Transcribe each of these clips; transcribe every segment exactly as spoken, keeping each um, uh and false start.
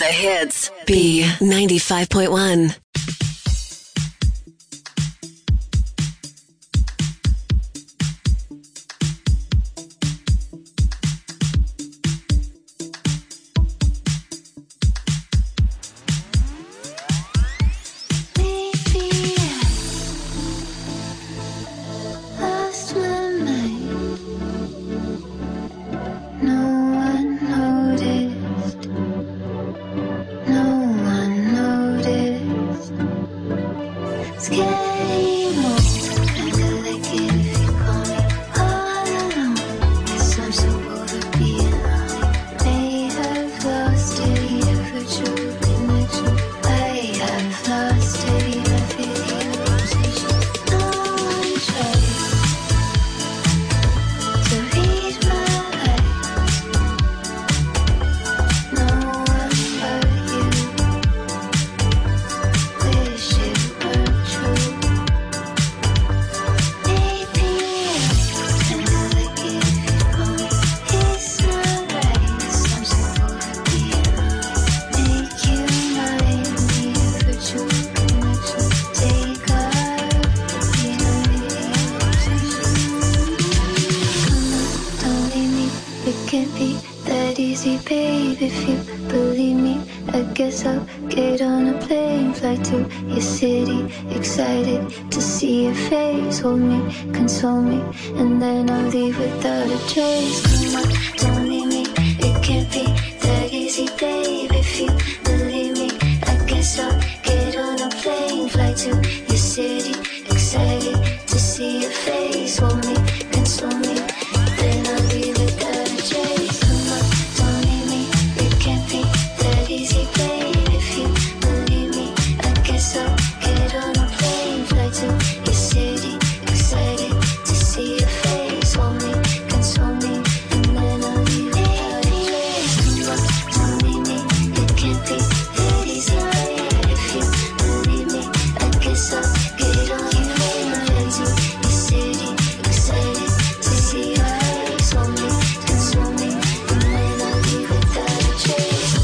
the hits. B ninety-five point one. Hold me, console me, and then I'll leave without a trace. Come on, don't leave me, it can't be that easy, babe. If you believe me, I guess I'll get on a plane, fly to your city, excited to see your face. Hold me, console me, then I'll leave without a trace. Come on, don't leave me, it can't be that easy, babe. If you believe me, I guess I'll get on a plane, fly to your city. Excited to see your face, hold me, console me, and then I'll leave without a trace. Come on, don't leave me, it can't be that easy, babe. If you believe me, I guess I'll get on your plane, fly to your city. Excited to see your face, hold me, console me, and then I'll leave without a trace.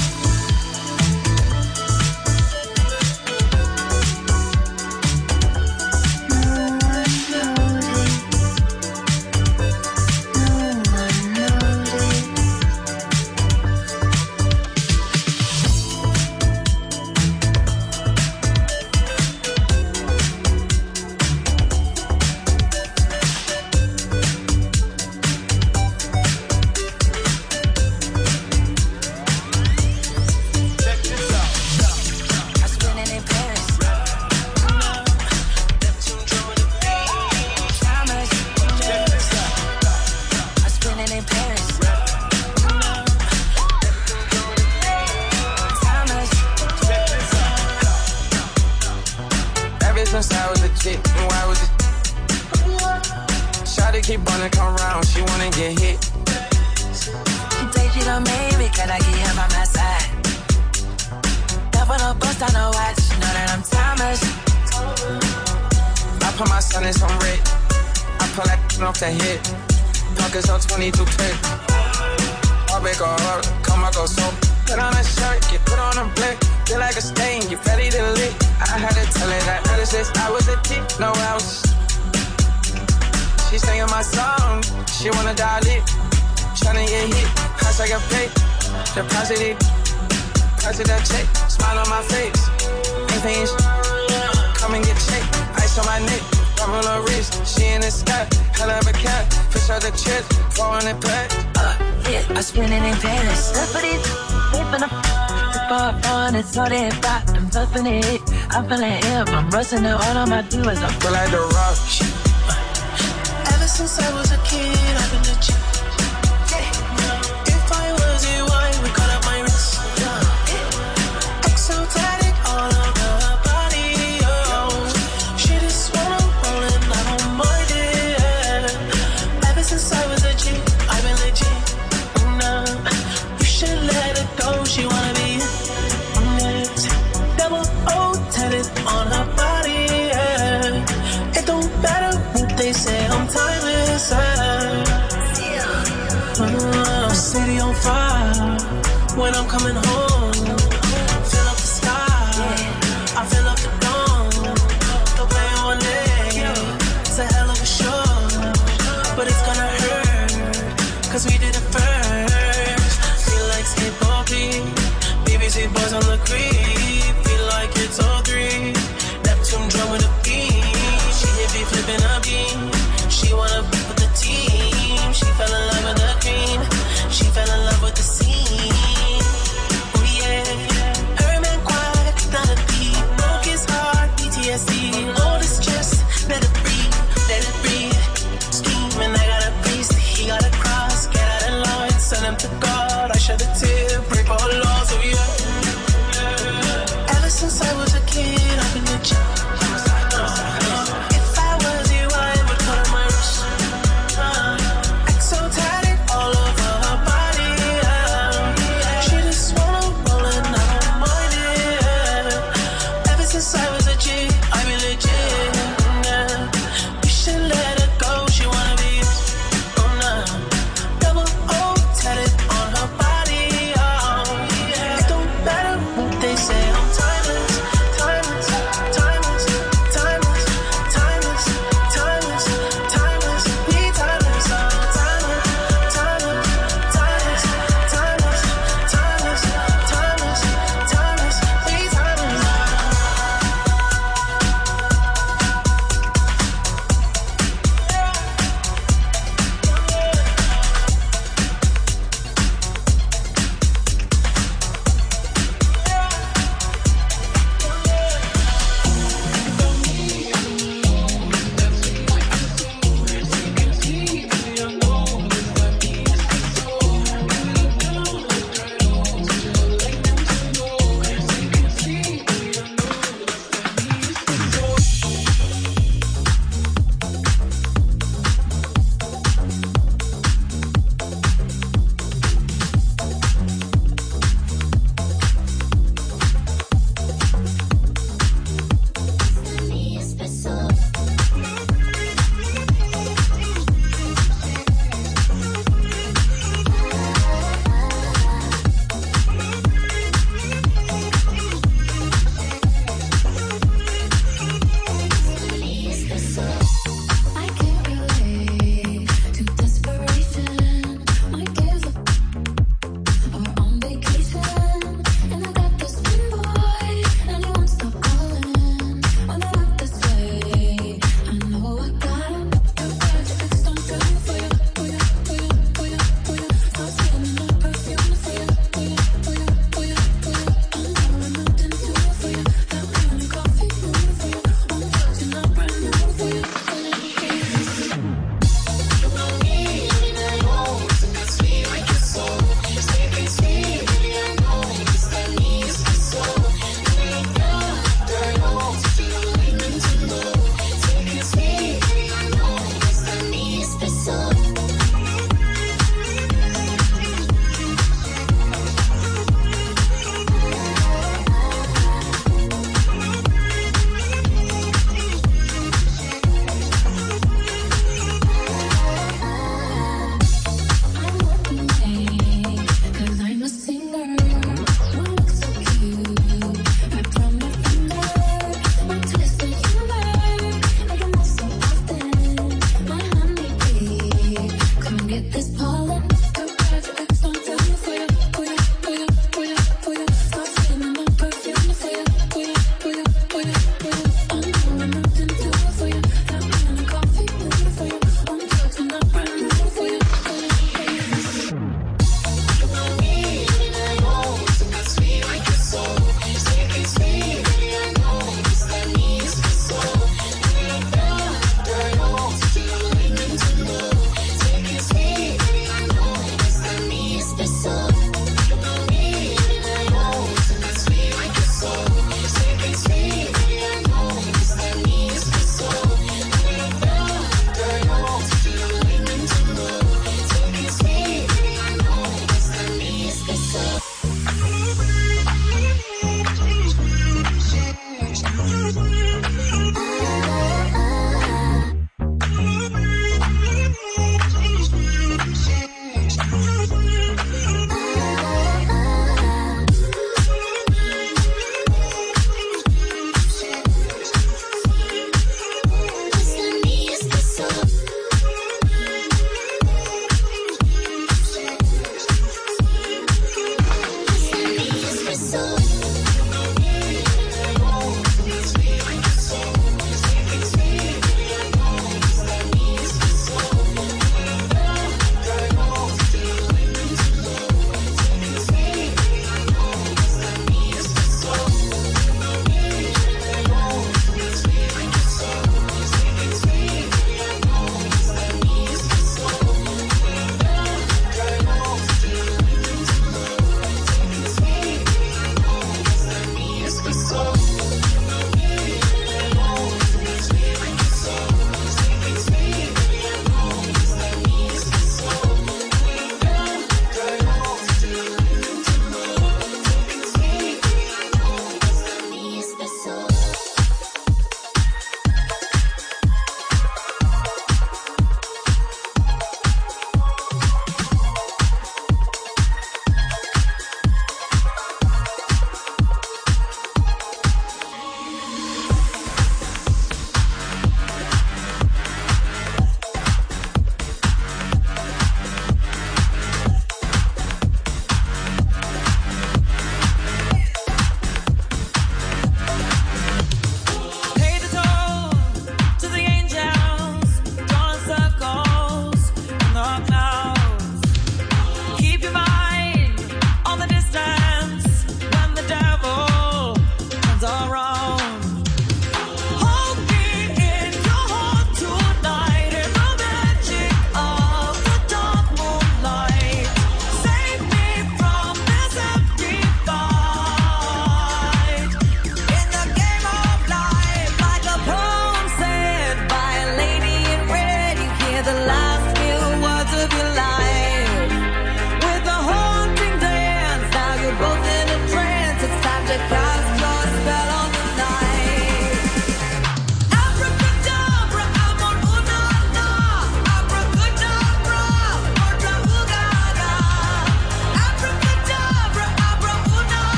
Deposit it, deposit that check, smile on my face. Ain't paying sh- come and get checked. Ice on my neck, rub on her wrist. She in the sky, hell of a cat. Fish out the chest, four hundred pack. Uh, yeah, I spend it in Paris. Up it, flipping up, tip off on it, so they pop. I'm flipping it, I'm feeling hip. I'm rusting it, all on my do is I feel like the rock. Ever since I was a kid, I've been the chick. If I was a wine, we cut up my wrist. Exotic all over her body, oh. She just wanna roll and I don't mind it. Ever since I was a G, I've been legit. Nah, you should let it go. She wanna be next. Double O tatted on her body, yeah. It don't matter what they say, I'm timeless. Uh, city on fire when I'm coming home. on the creep, feel like it's all three. Neptune drum with a beam. She hit me flipping a beam. She wanna be with the team. She fell in love with the queen. She fell in love with the scene. Oh yeah. Her man quiet, not a beat. Broke his heart, P T S D. All this stress, let it breathe, let it breathe. Scheming, I got a priest. He got a cross, get out of line. Send him to God. I shed a tear, break all laws. Oh yeah.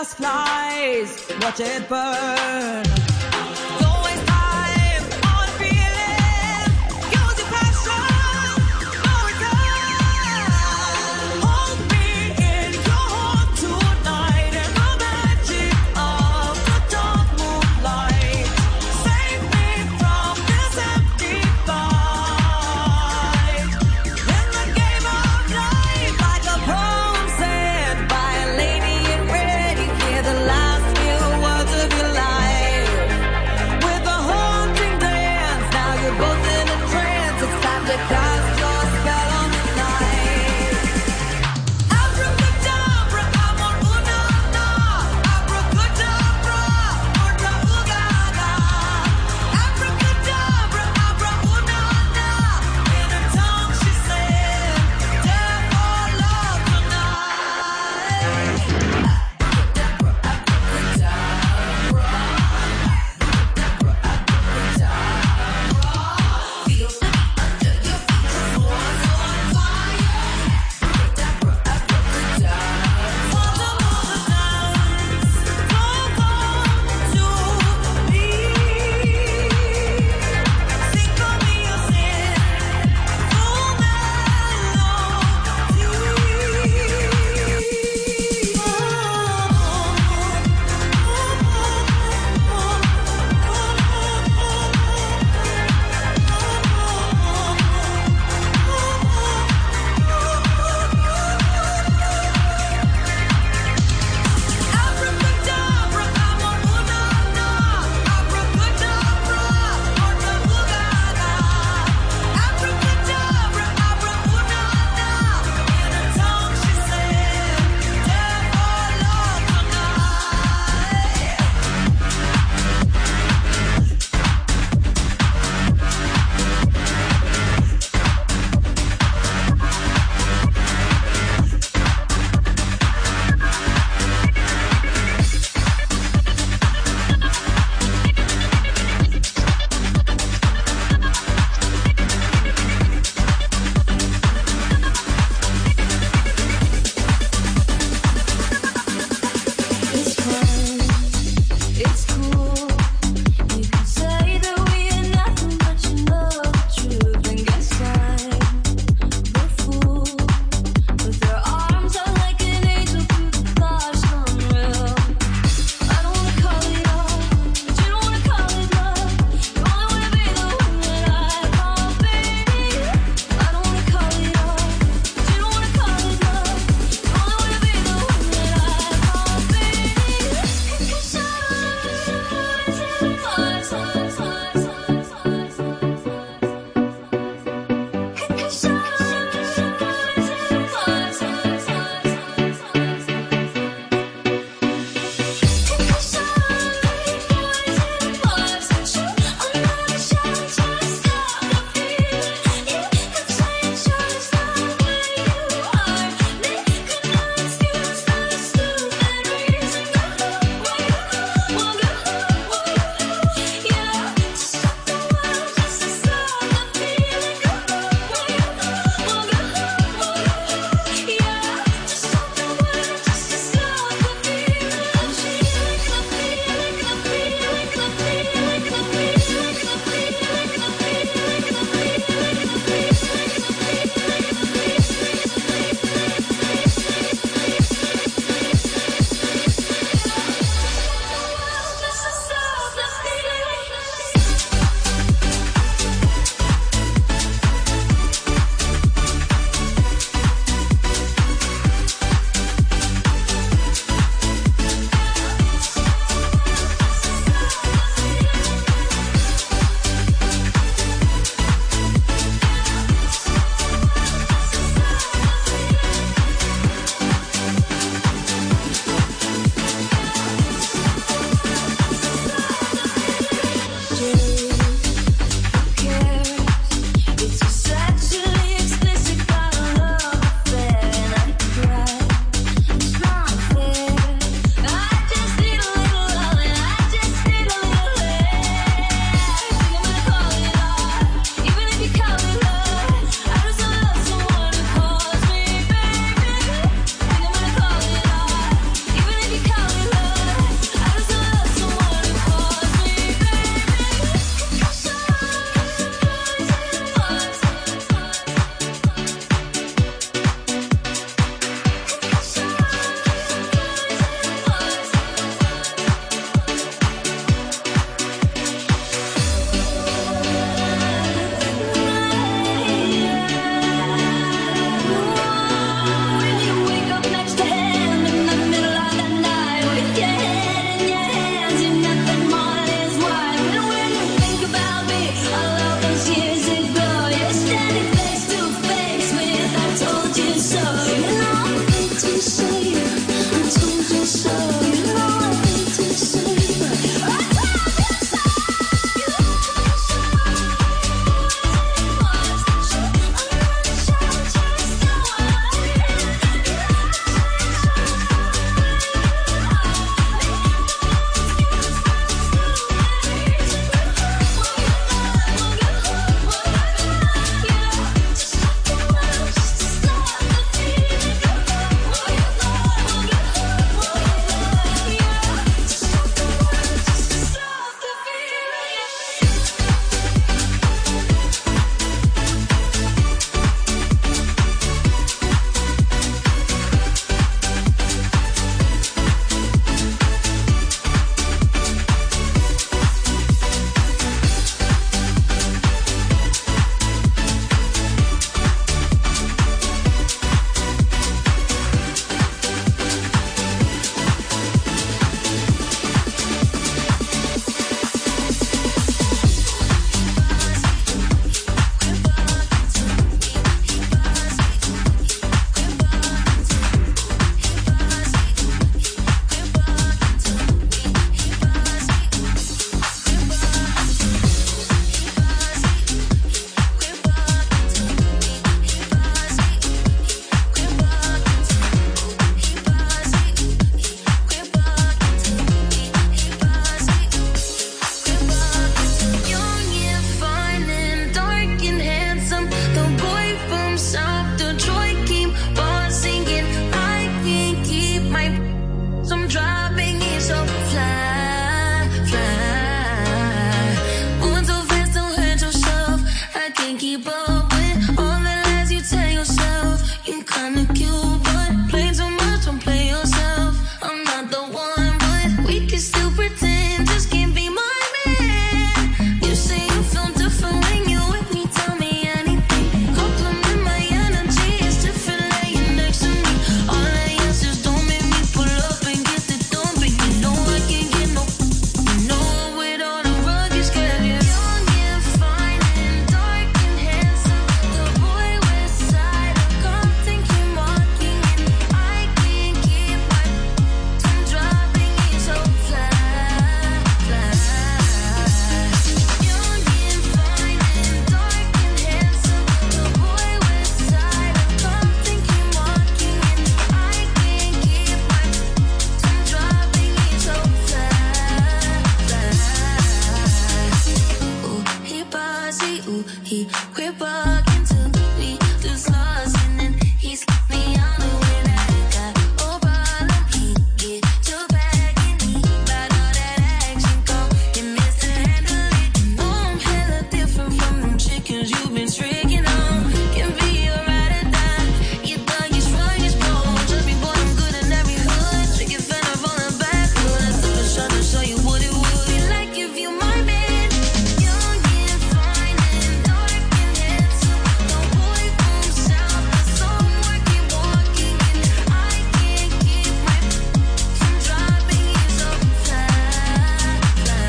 just flies, watch it burn. Don't waste time on feeling, use your passion, no return. Hold me in your heart tonight and the magic of the dark moonlight. Save me from this empty fight. In the game of life, like a poem said by a lady in red, you hear the last few words of your life. Ooh, he crept back into me, just lost, and then he slipped me on the way that I got. Oh, problem, he get your back and he got all that action, go. You missed to handle it. Oh, I'm hella different from them chickens you've been tricking on. Can be a ride or die. You thug, you strong, you strong. Trust me, boy, I'm good in every hood. Trick it, finna fall in backwood. I took a shot to show you what it would be like if you my man. Young and fine and dark and handsome. The boy from south, but somewhere keep walking. And I can't keep my from dropping you so fly, fly.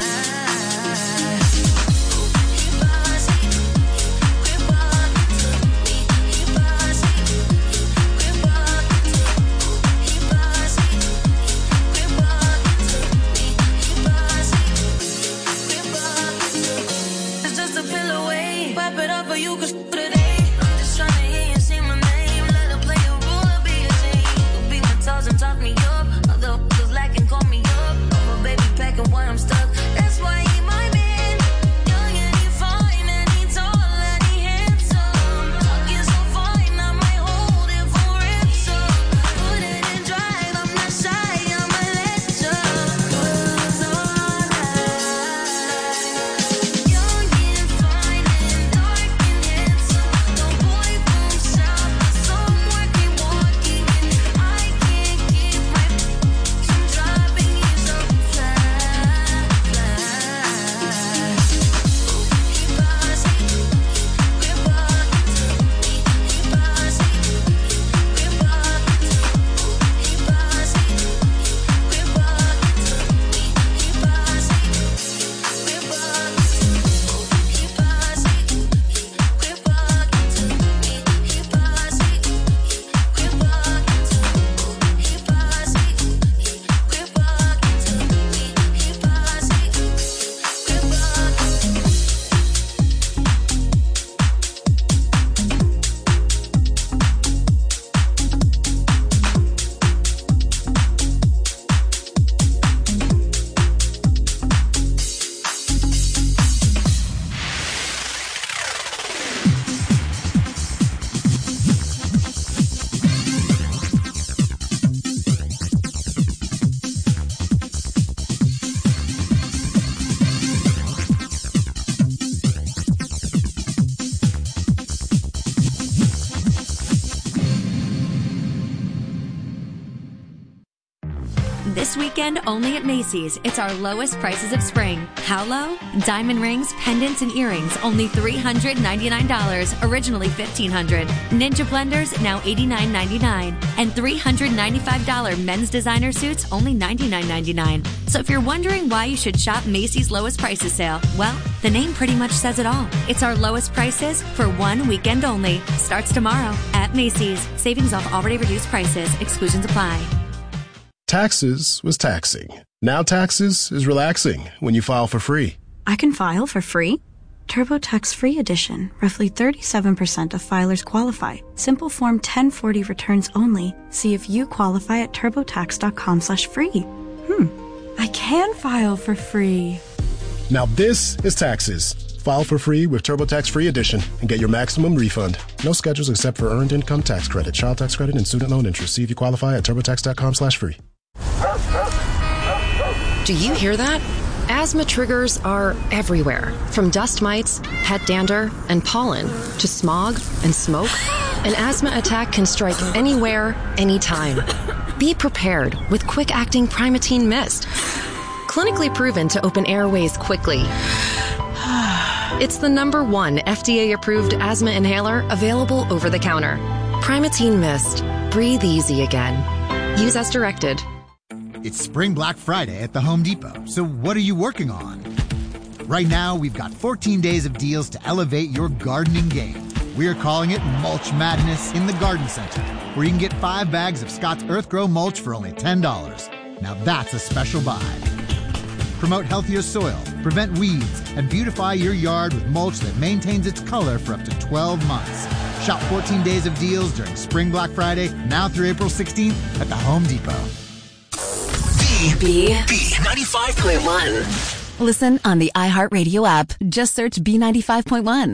He bossy, he walk into me. He bossy, he walk into me. He bossy, he walk into me. He bossy, he walk into me. It's just a pill away. Pop it up for you, cause today I'm just trying to hear you say my name. Let her play a role, I'll be ashamed. Go beat my toes and talk me up. Other was lacking, call me up. I'm a baby packing when I'm stuck. That's why he my man. Young and he fine and he tall and he handsome. Talking so fine, I might hold it for ransom. Put it in drive, I'm not shy, I'ma let you. Cause all I young and fine and dark and handsome. The boy from south, but somewhere keep walking. And I can't keep my from dropping you so fly, fly. He bossy, he walk into me. He bossy, he walk into me. He bossy, he walk into me. He bossy, he walk into me. He bossy, he walk into me. He bossy, he walk into me. He bossy, he walk into me. He bossy, he This weekend, only at Macy's, it's our lowest prices of spring. How low? Diamond rings, pendants, and earrings, only three hundred ninety-nine dollars, originally fifteen hundred dollars. Ninja blenders, now eighty-nine ninety-nine. And three hundred ninety-five dollars men's designer suits, only ninety-nine ninety-nine. So if you're wondering why you should shop Macy's lowest prices sale, well, the name pretty much says it all. It's our lowest prices for one weekend only. Starts tomorrow at Macy's. Savings off already reduced prices. Exclusions apply. Taxes was taxing. Now taxes is relaxing when you file for free. I can file for free? TurboTax Free Edition. Roughly thirty-seven percent of filers qualify. Simple Form ten forty returns only. See if you qualify at turbotax.com slash free. Hmm. I can file for free. Now this is taxes. File for free with TurboTax Free Edition and get your maximum refund. No schedules except for earned income tax credit, child tax credit, and student loan interest. See if you qualify at turbotax.com slash free. Do you hear that? Asthma triggers are everywhere, from dust mites, pet dander, and pollen, to smog and smoke. An asthma attack can strike anywhere, anytime. Be prepared with quick-acting Primatene Mist. Clinically proven to open airways quickly. It's the number one F D A-approved asthma inhaler available over the counter. Primatene Mist. Breathe easy again. Use as directed. It's Spring Black Friday at the Home Depot, so what are you working on? Right now, we've got fourteen days of deals to elevate your gardening game. We're calling it Mulch Madness in the Garden Center, where you can get five bags of Scott's Earthgrow mulch for only ten dollars. Now that's a special buy. Promote healthier soil, prevent weeds, and beautify your yard with mulch that maintains its color for up to twelve months. Shop fourteen days of deals during Spring Black Friday, now through April sixteenth at the Home Depot. B. B. ninety-five point one. Listen on the iHeartRadio app. Just search B ninety-five point one.